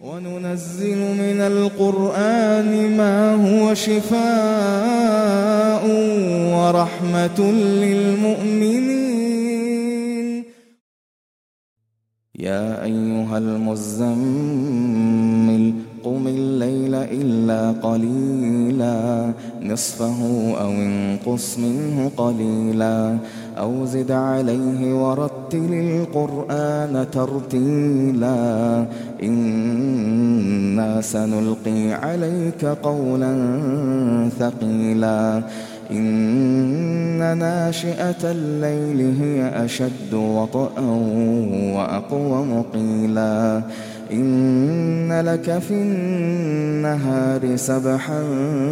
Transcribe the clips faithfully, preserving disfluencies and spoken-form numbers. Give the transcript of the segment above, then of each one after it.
وننزل من القرآن ما هو شفاء ورحمة للمؤمنين. يا أيها المزمل قم الليل إلا قليلا نصفه أو انقص منه قليلا أو زد عليه ورتل القرآن ترتيلا إنا سنلقي عليك قولا ثقيلا إن ناشئة الليل هي أشد وطئا وأقوم قيلا إن لك في النهار سبحا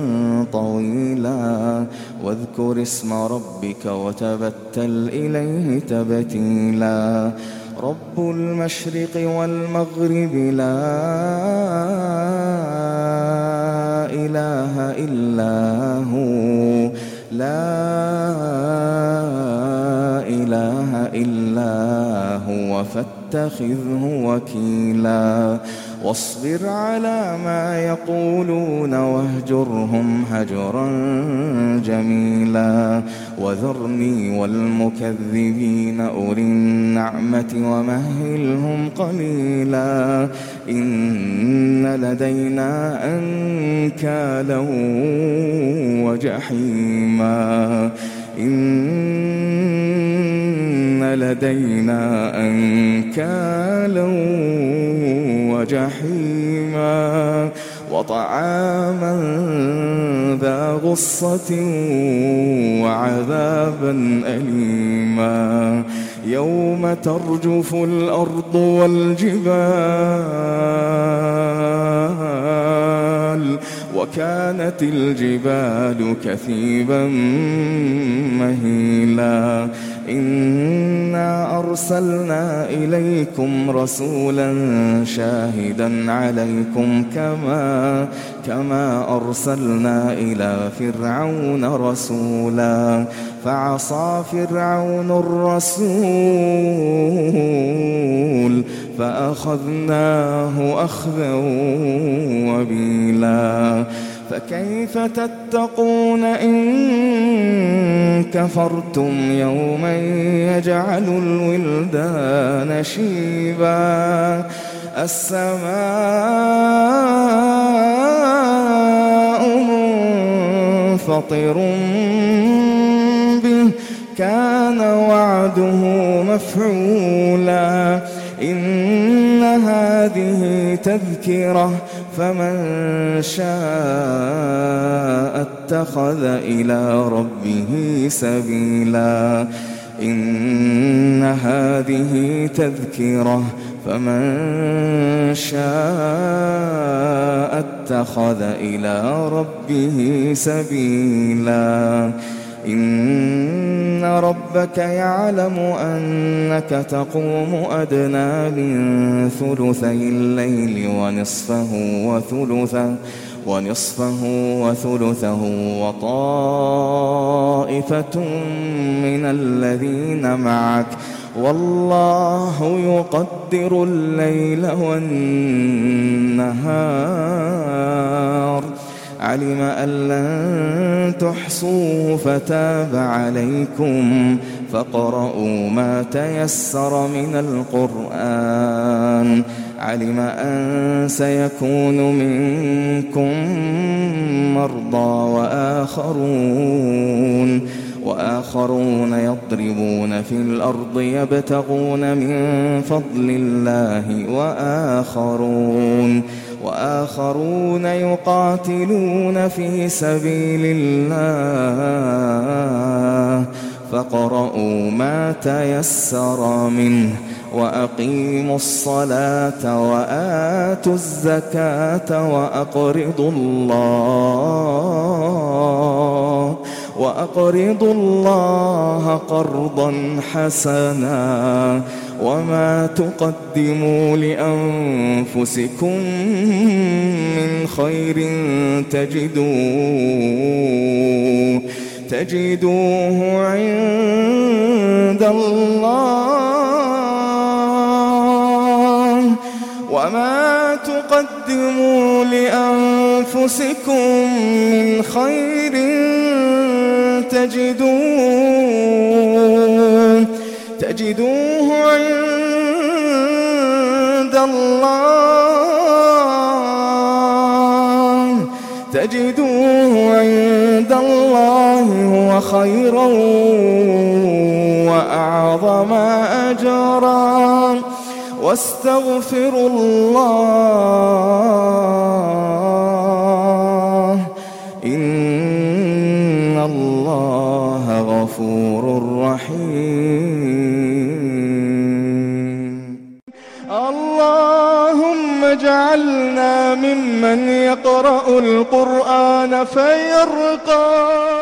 طويلا واذكر اسم ربك وتبتل إليه تبتيلا رب المشرق والمغرب لا إله إلا هو لا إله إلا هو فاتخذه وكيلا واصبر على ما يقولون واهجرهم هجرا جميلا وذرني والمكذبين أولي النعمة ومهلهم قليلا إن لدينا أنكالا وجحيما إن لدينا أنكالا وجحيما وطعاما ذا غصة وعذابا أليما يوم ترجف الأرض والجبال وكانت الجبال كثيبا مهيلا إنا أرسلنا إليكم رسولا شاهدا عليكم كما كما أرسلنا إلى فرعون رسولا فعصى فرعون الرسول فأخذناه أخذا وبيلا فكيف تتقون إن كفرتم يوما يجعل الولدان شيبا السماء منفطر به كان وعده مفعولا إن هذه تذكرة فمن شاء اتخذ إلى ربه سبيلا إن هذه تذكرة فمن شاء اتخذ إلى ربه سبيلا إن ربك يعلم أنك تقوم أدنى من ثلثي الليل ونصفه وثلثه ونصفه وثلثه وطائفة من الذين معك والله يقدر الليل والنهار علم أن لن تحصوه فتاب عليكم فاقرؤوا ما تيسر من القرآن علم أن سيكون منكم مرضى وآخرون وآخرون يضربون في الأرض يبتغون من فضل الله وآخرون وآخرون يقاتلون في سبيل الله فاقرؤوا ما تيسر منه وأقيموا الصلاة وآتوا الزكاة وأقرضوا الله وأقرضوا الله قرضا حسنا وما تقدموا لأنفسكم من خير تجدوه تجدوه عند الله وما تقدموا لأنفسكم من خير تجدوه تجدوه عند الله تجدوه عند الله هو خيرا وأعظم أجرا واستغفروا الله إن الله غفور رحيم. اللهم اجعلنا ممن يقرأ القرآن فيرقى